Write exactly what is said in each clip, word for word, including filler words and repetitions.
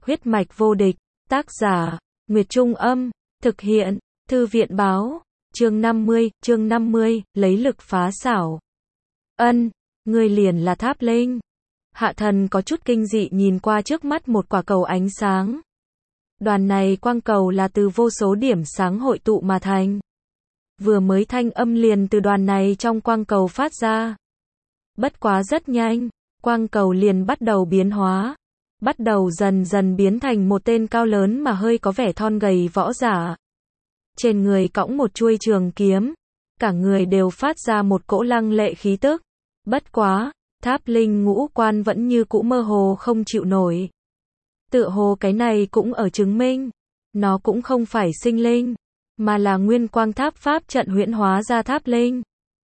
Huyết mạch vô địch, tác giả, Nguyệt Trung Âm, thực hiện, Thư viện báo, chương năm mươi, chương năm mươi, lấy lực phá xảo. Ân, ngươi liền là Tháp Linh. Hạ Thần có chút kinh dị nhìn qua trước mắt một quả cầu ánh sáng. Đoàn này quang cầu là từ vô số điểm sáng hội tụ mà thành. Vừa mới thanh âm liền từ đoàn này trong quang cầu phát ra. Bất quá rất nhanh, quang cầu liền bắt đầu biến hóa. Bắt đầu dần dần biến thành một tên cao lớn mà hơi có vẻ thon gầy võ giả. Trên người cõng một chuôi trường kiếm. Cả người đều phát ra một cỗ lăng lệ khí tức. Bất quá, Tháp Linh ngũ quan vẫn như cũ mơ hồ không chịu nổi. Tựa hồ cái này cũng ở chứng minh. Nó cũng không phải sinh linh, mà là nguyên quang tháp pháp trận huyễn hóa ra Tháp Linh.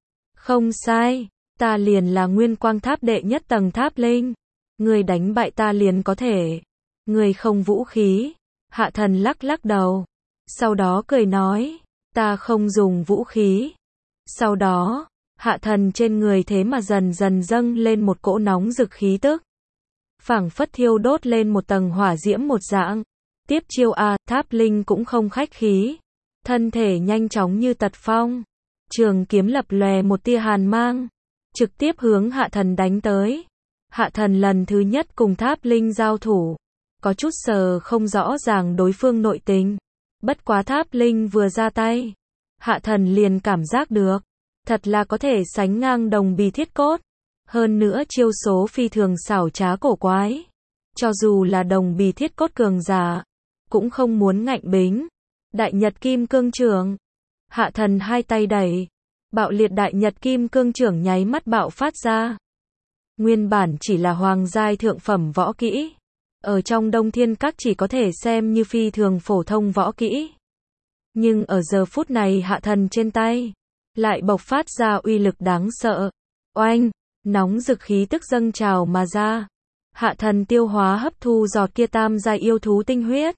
Không sai, ta liền là nguyên quang tháp đệ nhất tầng Tháp Linh. Người đánh bại ta liền có thể. Người không vũ khí. Hạ Thần lắc lắc đầu. Sau đó cười nói, ta không dùng vũ khí. Sau đó, Hạ Thần trên người thế mà dần dần dâng lên một cỗ nóng rực khí tức. Phảng phất thiêu đốt lên một tầng hỏa diễm một dạng. Tiếp chiêu a, Tháp Linh cũng không khách khí. Thân thể nhanh chóng như tật phong. Trường kiếm lập lòe một tia hàn mang. Trực tiếp hướng Hạ Thần đánh tới. Hạ Thần lần thứ nhất cùng Tháp Linh giao thủ. Có chút sờ không rõ ràng đối phương nội tình. Bất quá Tháp Linh vừa ra tay. Hạ Thần liền cảm giác được. Thật là có thể sánh ngang đồng bì thiết cốt. Hơn nữa chiêu số phi thường xảo trá cổ quái. Cho dù là đồng bì thiết cốt cường giả. Cũng không muốn ngạnh bính. Đại Nhật Kim Cương Trưởng. Hạ Thần hai tay đẩy. Bạo liệt Đại Nhật Kim Cương Trưởng nháy mắt bạo phát ra. Nguyên bản chỉ là hoàng giai thượng phẩm võ kỹ. Ở trong Đông Thiên Các chỉ có thể xem như phi thường phổ thông võ kỹ. Nhưng ở giờ phút này Hạ Thần trên tay. Lại bộc phát ra uy lực đáng sợ. Oanh, nóng rực khí tức dâng trào mà ra. Hạ Thần tiêu hóa hấp thu giọt kia tam giai yêu thú tinh huyết.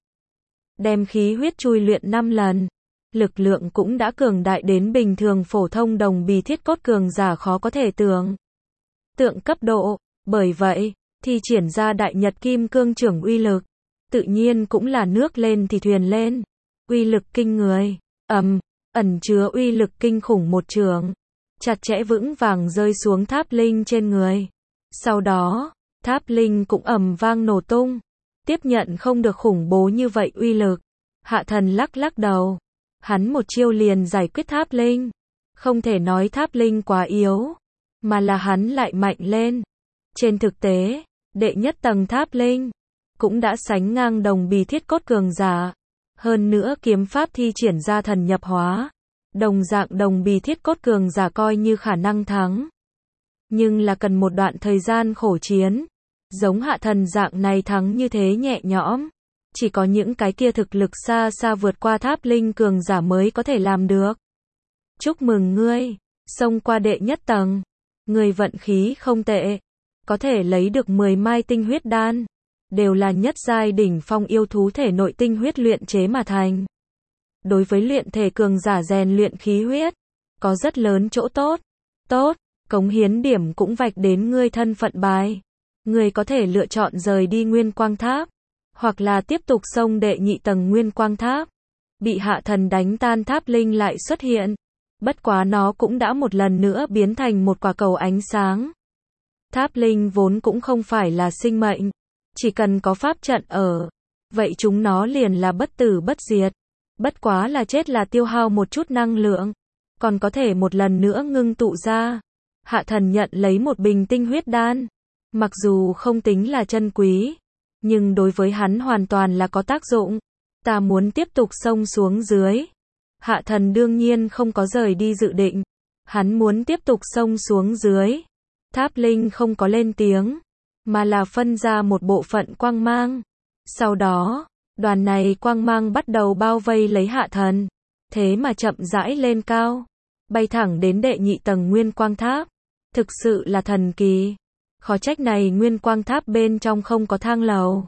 Đem khí huyết chui luyện năm lần. Lực lượng cũng đã cường đại đến bình thường phổ thông đồng bì thiết cốt cường giả khó có thể tưởng. Tượng cấp độ, bởi vậy, thi triển ra Đại Nhật Kim Cương Trưởng uy lực. Tự nhiên cũng là nước lên thì thuyền lên. Uy lực kinh người, ầm, ẩn chứa uy lực kinh khủng một trường. Chặt chẽ vững vàng rơi xuống Tháp Linh trên người. Sau đó, Tháp Linh cũng ầm vang nổ tung. Tiếp nhận không được khủng bố như vậy uy lực. Hạ Thần lắc lắc đầu. Hắn một chiêu liền giải quyết Tháp Linh. Không thể nói Tháp Linh quá yếu, mà là hắn lại mạnh lên. Trên thực tế, đệ nhất tầng Tháp Linh cũng đã sánh ngang đồng bì thiết cốt cường giả. Hơn nữa kiếm pháp thi triển ra thần nhập hóa. Đồng dạng đồng bì thiết cốt cường giả coi như khả năng thắng. Nhưng là cần một đoạn thời gian khổ chiến. Giống Hạ Thần dạng này thắng như thế nhẹ nhõm. Chỉ có những cái kia thực lực xa xa vượt qua Tháp Linh cường giả mới có thể làm được. Chúc mừng ngươi, xông qua đệ nhất tầng. Ngươi vận khí không tệ. Có thể lấy được mười mai tinh huyết đan. Đều là nhất giai đỉnh phong yêu thú thể nội tinh huyết luyện chế mà thành. Đối với luyện thể cường giả rèn luyện khí huyết, có rất lớn chỗ tốt. Tốt, cống hiến điểm cũng vạch đến ngươi thân phận bài. Ngươi có thể lựa chọn rời đi Nguyên Quang Tháp. Hoặc là tiếp tục xông đệ nhị tầng Nguyên Quang Tháp. Bị Hạ Thần đánh tan Tháp Linh lại xuất hiện. Bất quá nó cũng đã một lần nữa biến thành một quả cầu ánh sáng. Tháp Linh vốn cũng không phải là sinh mệnh. Chỉ cần có pháp trận ở. Vậy chúng nó liền là bất tử bất diệt. Bất quá là chết là tiêu hao một chút năng lượng. Còn có thể một lần nữa ngưng tụ ra. Hạ Thần nhận lấy một bình tinh huyết đan. Mặc dù không tính là chân quý. Nhưng đối với hắn hoàn toàn là có tác dụng. Ta muốn tiếp tục xông xuống dưới. Hạ Thần đương nhiên không có rời đi dự định. Hắn muốn tiếp tục xông xuống dưới. Tháp Linh không có lên tiếng. Mà là phân ra một bộ phận quang mang. Sau đó, đoàn này quang mang bắt đầu bao vây lấy Hạ Thần. Thế mà chậm rãi lên cao. Bay thẳng đến đệ nhị tầng Nguyên Quang Tháp. Thực sự là thần kỳ. Khó trách này Nguyên Quang Tháp bên trong không có thang lầu.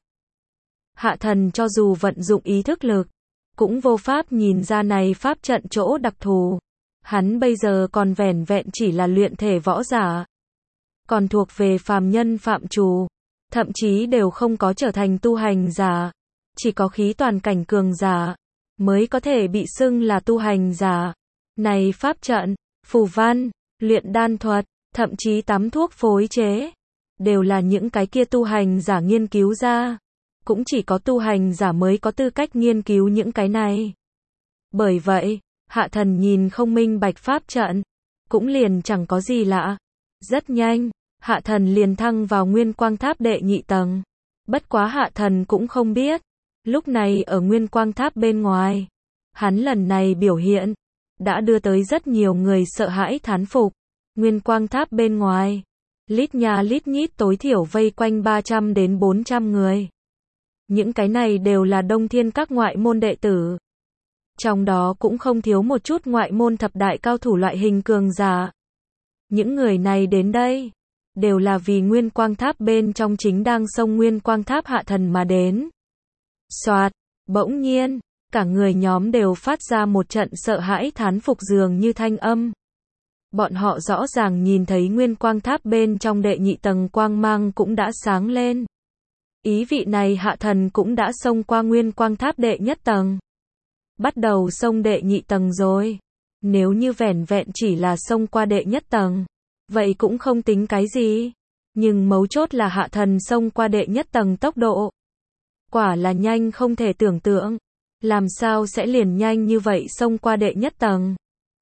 Hạ Thần cho dù vận dụng ý thức lực, cũng vô pháp nhìn ra này pháp trận chỗ đặc thù. Hắn bây giờ còn vẻn vẹn chỉ là luyện thể võ giả. Còn thuộc về phàm nhân phạm trù. thậm chí đều không có trở thành tu hành giả. Chỉ có khí toàn cảnh cường giả mới có thể bị xưng là tu hành giả. Này pháp trận, phù văn, luyện đan thuật, thậm chí tắm thuốc phối chế, đều là những cái kia tu hành giả nghiên cứu ra. Cũng chỉ có tu hành giả mới có tư cách nghiên cứu những cái này. Bởi vậy, Hạ Thần nhìn không minh bạch pháp trận, cũng liền chẳng có gì lạ. Rất nhanh, Hạ Thần liền thăng vào Nguyên Quang Tháp đệ nhị tầng. Bất quá Hạ Thần cũng không biết, lúc này ở Nguyên Quang Tháp bên ngoài, hắn lần này biểu hiện, đã đưa tới rất nhiều người sợ hãi thán phục. Nguyên Quang Tháp bên ngoài, lít nhà lít nhít tối thiểu vây quanh ba trăm đến bốn trăm người. Những cái này đều là Đông Thiên các ngoại môn đệ tử. Trong đó cũng không thiếu một chút ngoại môn thập đại cao thủ loại hình cường giả. Những người này đến đây, đều là vì Nguyên Quang Tháp bên trong chính đang xông Nguyên Quang Tháp Hạ Thần mà đến. Soạt, bỗng nhiên, cả người nhóm đều phát ra một trận sợ hãi thán phục dường như thanh âm. Bọn họ rõ ràng nhìn thấy Nguyên Quang Tháp bên trong đệ nhị tầng quang mang cũng đã sáng lên. Ý vị này Hạ Thần cũng đã xông qua Nguyên Quang Tháp đệ nhất tầng. Bắt đầu xông đệ nhị tầng rồi. Nếu như vẻn vẹn chỉ là xông qua đệ nhất tầng, vậy cũng không tính cái gì. Nhưng mấu chốt là Hạ Thần xông qua đệ nhất tầng tốc độ. Quả là nhanh không thể tưởng tượng. Làm sao sẽ liền nhanh như vậy xông qua đệ nhất tầng?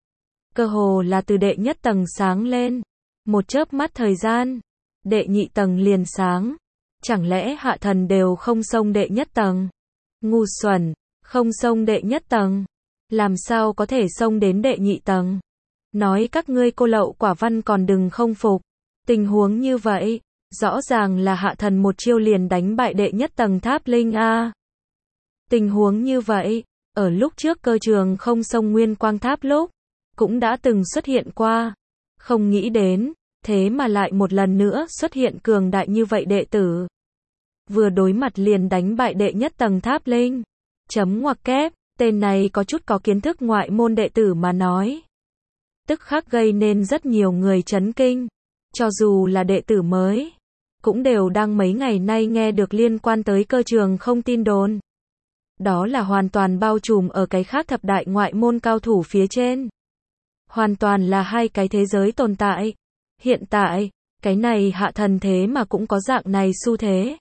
Cơ hồ là từ đệ nhất tầng sáng lên. Một chớp mắt thời gian, đệ nhị tầng liền sáng. Chẳng lẽ Hạ Thần đều không xông đệ nhất tầng? Ngu xuẩn, không xông đệ nhất tầng. Làm sao có thể xông đến đệ nhị tầng? Nói các ngươi cô lậu quả văn còn đừng không phục. Tình huống như vậy, rõ ràng là Hạ Thần một chiêu liền đánh bại đệ nhất tầng tháp linh a. Tình huống như vậy, ở lúc trước cơ trường không xông Nguyên Quang Tháp lúc, cũng đã từng xuất hiện qua. Không nghĩ đến, thế mà lại một lần nữa xuất hiện cường đại như vậy đệ tử. Vừa đối mặt liền đánh bại đệ nhất tầng tháp linh. Chấm ngoặc kép, tên này có chút có kiến thức ngoại môn đệ tử mà nói. Tức khắc gây nên rất nhiều người chấn kinh. Cho dù là đệ tử mới, cũng đều đang mấy ngày nay nghe được liên quan tới cơ trường không tin đồn. Đó là hoàn toàn bao trùm ở cái khác thập đại ngoại môn cao thủ phía trên. Hoàn toàn là hai cái thế giới tồn tại. Hiện tại, cái này Hạ Thần thế mà cũng có dạng này xu thế.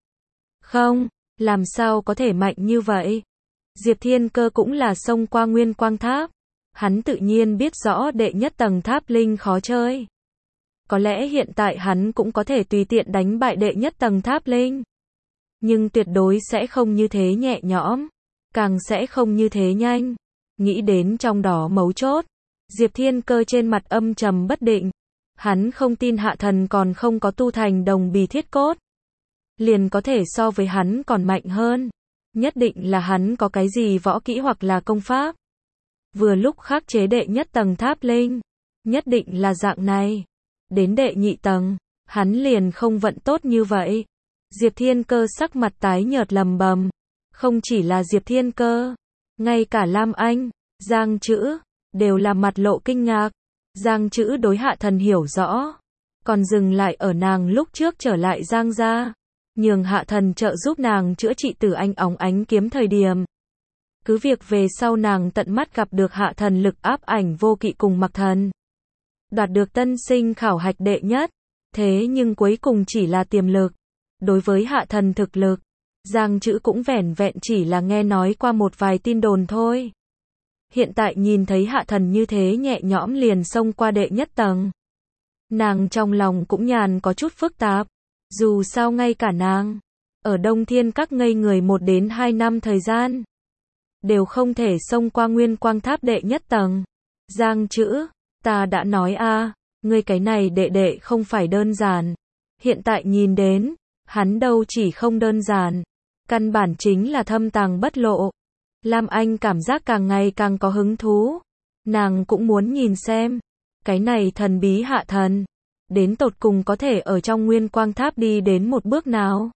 Không, làm sao có thể mạnh như vậy? Diệp Thiên Cơ cũng là xông qua Nguyên Quang Tháp. Hắn tự nhiên biết rõ đệ nhất tầng tháp linh khó chơi. Có lẽ hiện tại hắn cũng có thể tùy tiện đánh bại đệ nhất tầng tháp linh. Nhưng tuyệt đối sẽ không như thế nhẹ nhõm. Càng sẽ không như thế nhanh. Nghĩ đến trong đó mấu chốt. Diệp Thiên Cơ trên mặt âm trầm bất định. Hắn không tin Hạ Thần còn không có tu thành đồng bì thiết cốt. Liền có thể so với hắn còn mạnh hơn. Nhất định là hắn có cái gì võ kỹ hoặc là công pháp. Vừa lúc khắc chế đệ nhất tầng tháp linh. Nhất định là dạng này. Đến đệ nhị tầng, hắn liền không vận tốt như vậy. Diệp Thiên Cơ sắc mặt tái nhợt lầm bầm. Không chỉ là Diệp Thiên Cơ, ngay cả Lam Anh, Giang Chữ, đều là mặt lộ kinh ngạc. Giang Chữ đối Hạ Thần hiểu rõ, còn dừng lại ở nàng lúc trước trở lại Giang gia, nhường Hạ Thần trợ giúp nàng chữa trị Tử Anh óng ánh kiếm thời điểm. Cứ việc về sau nàng tận mắt gặp được Hạ Thần lực áp ảnh vô kỵ cùng Mặc Thần, đoạt được tân sinh khảo hạch đệ nhất, thế nhưng cuối cùng chỉ là tiềm lực. Đối với Hạ Thần thực lực, Giang Chữ cũng vẻn vẹn chỉ là nghe nói qua một vài tin đồn thôi. Hiện tại nhìn thấy Hạ Thần như thế nhẹ nhõm liền xông qua đệ nhất tầng. Nàng trong lòng cũng nhàn có chút phức tạp. Dù sao ngay cả nàng, ở Đông Thiên các ngây người một đến hai năm thời gian, đều không thể xông qua Nguyên Quang Tháp đệ nhất tầng. Giang Chữ, ta đã nói a, ngươi cái này đệ đệ không phải đơn giản. Hiện tại nhìn đến, hắn đâu chỉ không đơn giản, căn bản chính là thâm tàng bất lộ. Lam Anh cảm giác càng ngày càng có hứng thú. Nàng cũng muốn nhìn xem, cái này thần bí Hạ Thần, đến tột cùng có thể ở trong Nguyên Quang Tháp đi đến một bước nào.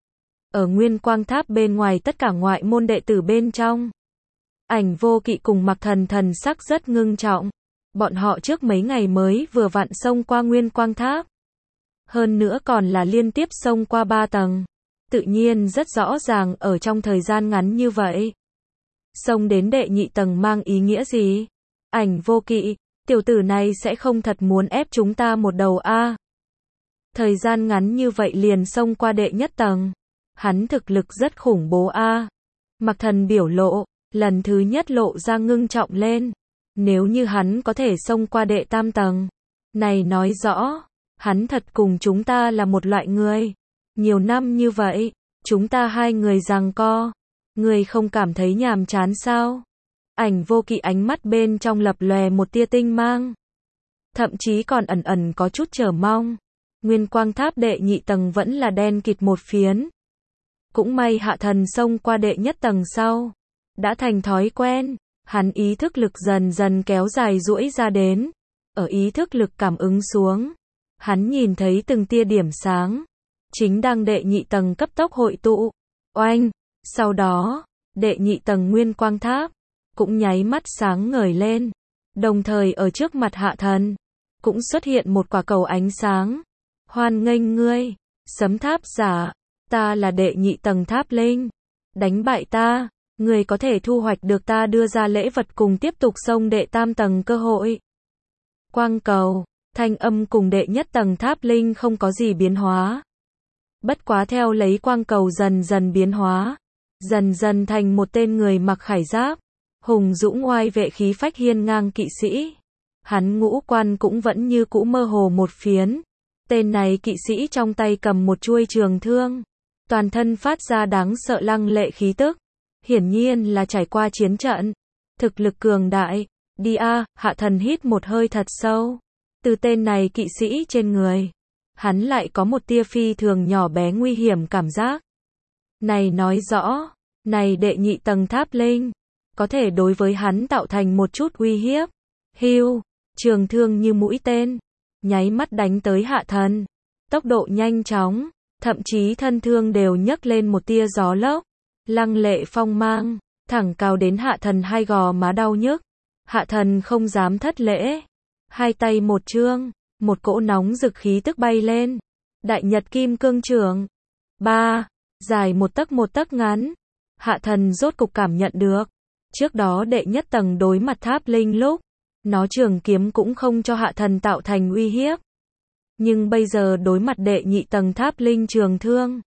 Ở Nguyên Quang Tháp bên ngoài tất cả ngoại môn đệ tử bên trong, Ảnh Vô Kỵ cùng Mặc Thần thần sắc rất ngưng trọng. Bọn họ trước mấy ngày mới vừa vặn xông qua Nguyên Quang Tháp. Hơn nữa còn là liên tiếp xông qua ba tầng. Tự nhiên rất rõ ràng ở trong thời gian ngắn như vậy. Xông đến đệ nhị tầng mang ý nghĩa gì? Ảnh Vô Kỵ, tiểu tử này sẽ không thật muốn ép chúng ta một đầu a? Thời gian ngắn như vậy liền xông qua đệ nhất tầng. Hắn thực lực rất khủng bố a. Mặc Thần biểu lộ, lần thứ nhất lộ ra ngưng trọng lên. Nếu như hắn có thể xông qua đệ tam tầng, này nói rõ, hắn thật cùng chúng ta là một loại người. Nhiều năm như vậy, chúng ta hai người giằng co, người không cảm thấy nhàm chán sao? Ảnh Vô Kỵ ánh mắt bên trong lập lòe một tia tinh mang. Thậm chí còn ẩn ẩn có chút chờ mong. Nguyên quang tháp đệ nhị tầng vẫn là đen kịt một phiến. Cũng may Hạ Thần xông qua đệ nhất tầng sau. Đã thành thói quen, hắn ý thức lực dần dần kéo dài duỗi ra đến. Ở ý thức lực cảm ứng xuống, hắn nhìn thấy từng tia điểm sáng. Chính đang đệ nhị tầng cấp tốc hội tụ. Oanh! Sau đó, đệ nhị tầng nguyên quang tháp cũng nháy mắt sáng ngời lên. Đồng thời ở trước mặt Hạ Thần cũng xuất hiện một quả cầu ánh sáng. Hoan nghênh ngươi, Sấm Tháp giả, ta là đệ nhị tầng tháp linh. Đánh bại ta, ngươi có thể thu hoạch được ta đưa ra lễ vật cùng tiếp tục xông đệ tam tầng cơ hội. Quang cầu, thanh âm cùng đệ nhất tầng tháp linh không có gì biến hóa. Bất quá theo lấy quang cầu dần dần biến hóa, dần dần thành một tên người mặc khải giáp, hùng dũng oai vệ khí phách hiên ngang kỵ sĩ. Hắn ngũ quan cũng vẫn như cũ mơ hồ một phiến. Tên này kỵ sĩ trong tay cầm một chuôi trường thương, toàn thân phát ra đáng sợ lăng lệ khí tức. Hiển nhiên là trải qua chiến trận, thực lực cường đại. Đi a, Hạ Thần hít một hơi thật sâu. Từ tên này kỵ sĩ trên người, hắn lại có một tia phi thường nhỏ bé nguy hiểm cảm giác. Này nói rõ, này đệ nhị tầng tháp linh, có thể đối với hắn tạo thành một chút uy hiếp. Hưu, trường thương như mũi tên, nháy mắt đánh tới Hạ Thần. Tốc độ nhanh chóng, thậm chí thân thương đều nhấc lên một tia gió lốc. Lăng lệ phong mang, thẳng cào đến Hạ Thần hai gò má đau nhức. Hạ Thần không dám thất lễ. Hai tay một trương, một cỗ nóng rực khí tức bay lên. Đại Nhật Kim Cương Chưởng. Ba, dài một tấc một tấc ngắn. Hạ Thần rốt cục cảm nhận được. Trước đó đệ nhất tầng đối mặt tháp linh lúc, nó trường kiếm cũng không cho Hạ Thần tạo thành uy hiếp. Nhưng bây giờ đối mặt đệ nhị tầng tháp linh trường thương,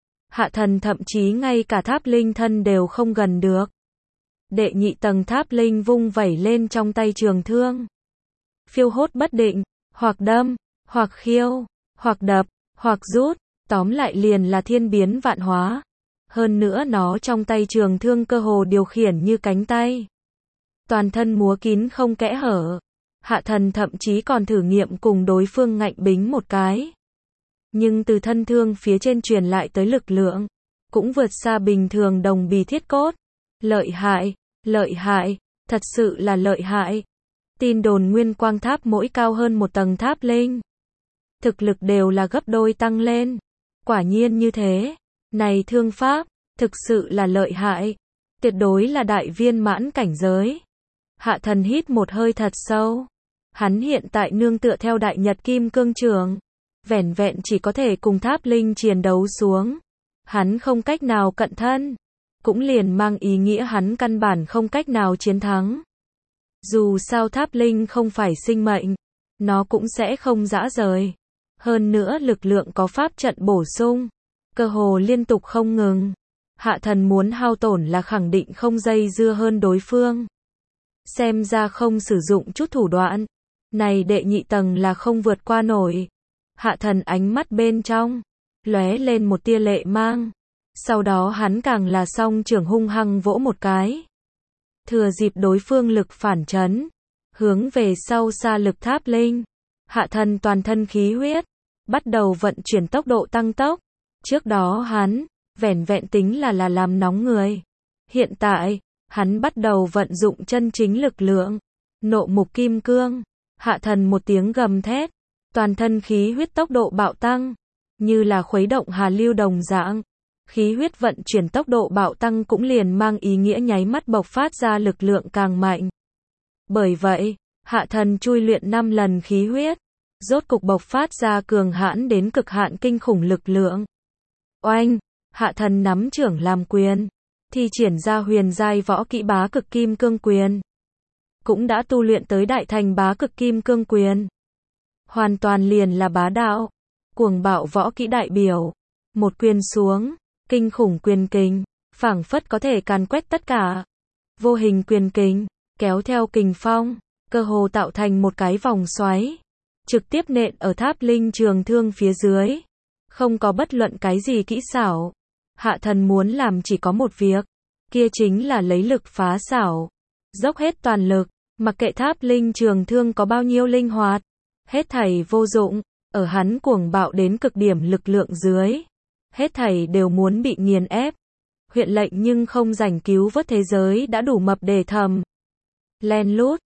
Hạ Thần thậm chí ngay cả tháp linh thân đều không gần được. Đệ nhị tầng tháp linh vung vẩy lên trong tay trường thương. Phiêu hốt bất định, hoặc đâm, hoặc khiêu, hoặc đập, hoặc rút, tóm lại liền là thiên biến vạn hóa. Hơn nữa nó trong tay trường thương cơ hồ điều khiển như cánh tay. Toàn thân múa kín không kẽ hở. Hạ Thần thậm chí còn thử nghiệm cùng đối phương ngạnh bính một cái. Nhưng từ thân thương phía trên truyền lại tới lực lượng, cũng vượt xa bình thường đồng bì thiết cốt. Lợi hại, lợi hại, thật sự là lợi hại. Tin đồn nguyên quang tháp mỗi cao hơn một tầng tháp linh, thực lực đều là gấp đôi tăng lên. Quả nhiên như thế. Này thương pháp, thực sự là lợi hại. Tuyệt đối là đại viên mãn cảnh giới. Hạ Thần hít một hơi thật sâu. Hắn hiện tại nương tựa theo Đại Nhật Kim Cương Chưởng, vẻn vẹn chỉ có thể cùng tháp linh chiến đấu xuống. Hắn không cách nào cận thân, cũng liền mang ý nghĩa hắn căn bản không cách nào chiến thắng. Dù sao tháp linh không phải sinh mệnh, nó cũng sẽ không rã rời. Hơn nữa lực lượng có pháp trận bổ sung, cơ hồ liên tục không ngừng. Hạ Thần muốn hao tổn là khẳng định không dây dưa hơn đối phương. Xem ra không sử dụng chút thủ đoạn, này đệ nhị tầng là không vượt qua nổi. Hạ Thần ánh mắt bên trong lóe lên một tia lệ mang. Sau đó hắn càng là song trưởng hung hăng vỗ một cái. Thừa dịp đối phương lực phản chấn, hướng về sau xa lực tháp linh. Hạ Thần toàn thân khí huyết, bắt đầu vận chuyển tốc độ tăng tốc. Trước đó hắn, vẻn vẹn tính là là làm nóng người. Hiện tại, hắn bắt đầu vận dụng chân chính lực lượng. Nộ mục kim cương. Hạ Thần một tiếng gầm thét. Toàn thân khí huyết tốc độ bạo tăng. Như là khuấy động hà lưu đồng dạng. Khí huyết vận chuyển tốc độ bạo tăng cũng liền mang ý nghĩa nháy mắt bộc phát ra lực lượng càng mạnh. Bởi vậy, Hạ Thần chui luyện năm lần khí huyết. rốt cục bộc phát ra cường hãn đến cực hạn kinh khủng lực lượng. Oanh, Hạ Thần nắm trưởng làm quyền, thi triển ra huyền giai võ kỹ bá cực kim cương quyền. Cũng đã tu luyện tới đại thành bá cực kim cương quyền. Hoàn toàn liền là bá đạo, cuồng bạo võ kỹ đại biểu. Một quyền xuống, kinh khủng quyền kình, phảng phất có thể càn quét tất cả. Vô hình quyền kình, kéo theo kình phong, cơ hồ tạo thành một cái vòng xoáy, trực tiếp nện ở tháp linh trường thương phía dưới. Không có bất luận cái gì kỹ xảo. Hạ Thần muốn làm chỉ có một việc, kia chính là lấy lực phá xảo. Dốc hết toàn lực, mặc kệ tháp linh trường thương có bao nhiêu linh hoạt, hết thảy vô dụng, ở hắn cuồng bạo đến cực điểm lực lượng dưới. Hết thảy đều muốn bị nghiền ép. Huyện lệnh nhưng không rảnh cứu vớt thế giới đã đủ mập để thầm. Len lút,